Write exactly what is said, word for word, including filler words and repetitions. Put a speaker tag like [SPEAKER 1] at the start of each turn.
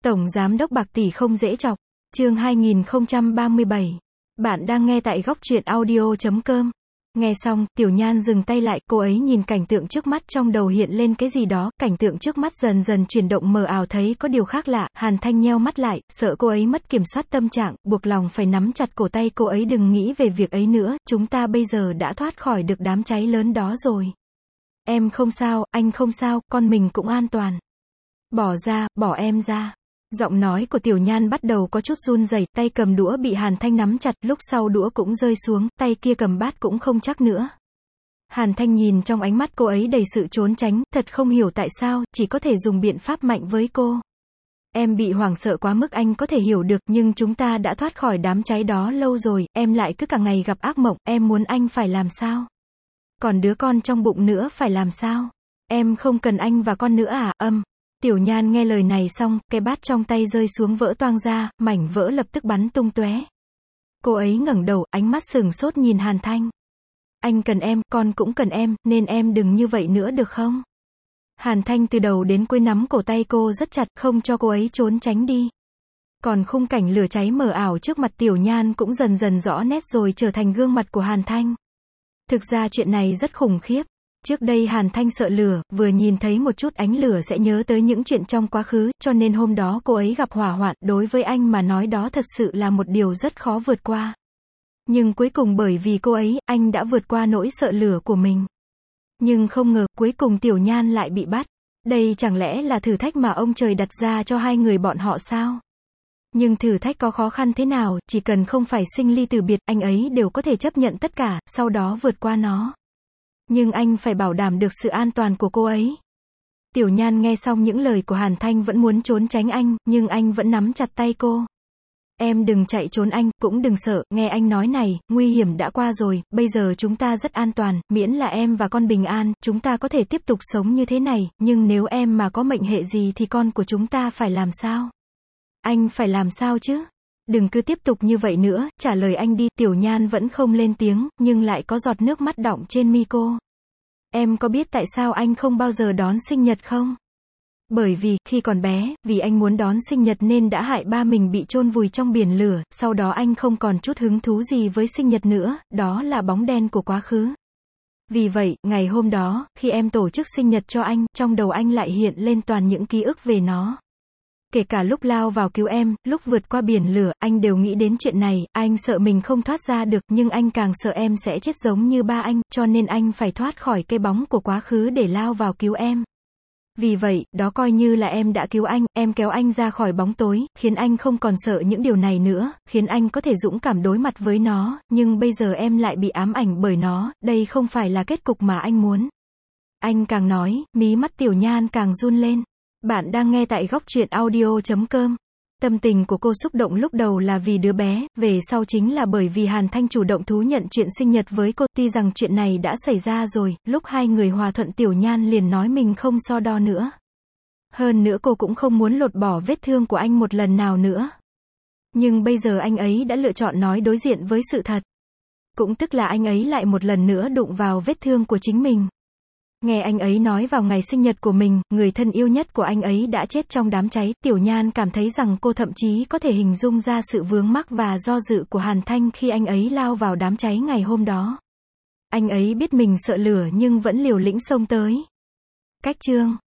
[SPEAKER 1] Tổng Giám đốc bạc tỷ không dễ chọc. Chương hai nghìn không trăm ba mươi bảy. Bạn đang nghe tại góc truyện audio chấm com. Nghe xong, Tiểu Nhan dừng tay lại, cô ấy nhìn cảnh tượng trước mắt, trong đầu hiện lên cái gì đó, cảnh tượng trước mắt dần dần chuyển động mờ ảo, thấy có điều khác lạ. Hàn Thanh nheo mắt lại, sợ cô ấy mất kiểm soát tâm trạng, buộc lòng phải nắm chặt cổ tay cô ấy, đừng nghĩ về việc ấy nữa, chúng ta bây giờ đã thoát khỏi được đám cháy lớn đó rồi. Em không sao, anh không sao, con mình cũng an toàn. Bỏ ra, bỏ em ra. Giọng nói của Tiểu Nhan bắt đầu có chút run rẩy, tay cầm đũa bị Hàn Thanh nắm chặt, lúc sau đũa cũng rơi xuống, tay kia cầm bát cũng không chắc nữa. Hàn Thanh nhìn trong ánh mắt cô ấy đầy sự trốn tránh, thật không hiểu tại sao, chỉ có thể dùng biện pháp mạnh với cô. Em bị hoảng sợ quá mức anh có thể hiểu được, nhưng chúng ta đã thoát khỏi đám cháy đó lâu rồi, em lại cứ cả ngày gặp ác mộng, em muốn anh phải làm sao? Còn đứa con trong bụng nữa phải làm sao? Em không cần anh và con nữa à, âm. Tiểu Nhan nghe lời này xong, cái bát trong tay rơi xuống vỡ toang ra, mảnh vỡ lập tức bắn tung tóe. Cô ấy ngẩng đầu, ánh mắt sừng sốt nhìn Hàn Thanh. Anh cần em, con cũng cần em, nên em đừng như vậy nữa được không? Hàn Thanh từ đầu đến cuối nắm cổ tay cô rất chặt, không cho cô ấy trốn tránh đi. Còn khung cảnh lửa cháy mờ ảo trước mặt Tiểu Nhan cũng dần dần rõ nét rồi trở thành gương mặt của Hàn Thanh. Thực ra chuyện này rất khủng khiếp. Trước đây Hàn Thanh sợ lửa, vừa nhìn thấy một chút ánh lửa sẽ nhớ tới những chuyện trong quá khứ, cho nên hôm đó cô ấy gặp hỏa hoạn, đối với anh mà nói đó thật sự là một điều rất khó vượt qua. Nhưng cuối cùng bởi vì cô ấy, anh đã vượt qua nỗi sợ lửa của mình. Nhưng không ngờ, cuối cùng Tiểu Nhan lại bị bắt. Đây chẳng lẽ là thử thách mà ông trời đặt ra cho hai người bọn họ sao? Nhưng thử thách có khó khăn thế nào, chỉ cần không phải sinh ly tử biệt, anh ấy đều có thể chấp nhận tất cả, sau đó vượt qua nó. Nhưng anh phải bảo đảm được sự an toàn của cô ấy. Tiểu Nhan nghe xong những lời của Hàn Thanh vẫn muốn trốn tránh anh, nhưng anh vẫn nắm chặt tay cô. Em đừng chạy trốn anh, cũng đừng sợ, nghe anh nói này, nguy hiểm đã qua rồi, bây giờ chúng ta rất an toàn, miễn là em và con bình an, chúng ta có thể tiếp tục sống như thế này, nhưng nếu em mà có mệnh hệ gì thì con của chúng ta phải làm sao? Anh phải làm sao chứ? Đừng cứ tiếp tục như vậy nữa, trả lời anh đi. Tiểu Nhan vẫn không lên tiếng, nhưng lại có giọt nước mắt đọng trên mi cô. Em có biết tại sao anh không bao giờ đón sinh nhật không? Bởi vì, khi còn bé, vì anh muốn đón sinh nhật nên đã hại ba mình bị chôn vùi trong biển lửa, sau đó anh không còn chút hứng thú gì với sinh nhật nữa, đó là bóng đen của quá khứ. Vì vậy, ngày hôm đó, khi em tổ chức sinh nhật cho anh, trong đầu anh lại hiện lên toàn những ký ức về nó. Kể cả lúc lao vào cứu em, lúc vượt qua biển lửa, anh đều nghĩ đến chuyện này, anh sợ mình không thoát ra được, nhưng anh càng sợ em sẽ chết giống như ba anh, cho nên anh phải thoát khỏi cái bóng của quá khứ để lao vào cứu em. Vì vậy, đó coi như là em đã cứu anh, em kéo anh ra khỏi bóng tối, khiến anh không còn sợ những điều này nữa, khiến anh có thể dũng cảm đối mặt với nó, nhưng bây giờ em lại bị ám ảnh bởi nó, đây không phải là kết cục mà anh muốn. Anh càng nói, mí mắt Tiểu Nhan càng run lên. Bạn đang nghe tại góc truyện audio chấm com. Tâm tình của cô xúc động lúc đầu là vì đứa bé, về sau chính là bởi vì Hàn Thanh chủ động thú nhận chuyện sinh nhật với cô. Tuy rằng chuyện này đã xảy ra rồi, lúc hai người hòa thuận Tiểu Nhan liền nói mình không so đo nữa. Hơn nữa cô cũng không muốn lột bỏ vết thương của anh một lần nào nữa. Nhưng bây giờ anh ấy đã lựa chọn nói đối diện với sự thật. Cũng tức là anh ấy lại một lần nữa đụng vào vết thương của chính mình. Nghe anh ấy nói vào ngày sinh nhật của mình, người thân yêu nhất của anh ấy đã chết trong đám cháy, Tiểu Nhan cảm thấy rằng cô thậm chí có thể hình dung ra sự vướng mắc và do dự của Hàn Thanh khi anh ấy lao vào đám cháy ngày hôm đó. Anh ấy biết mình sợ lửa nhưng vẫn liều lĩnh xông tới. Cách chương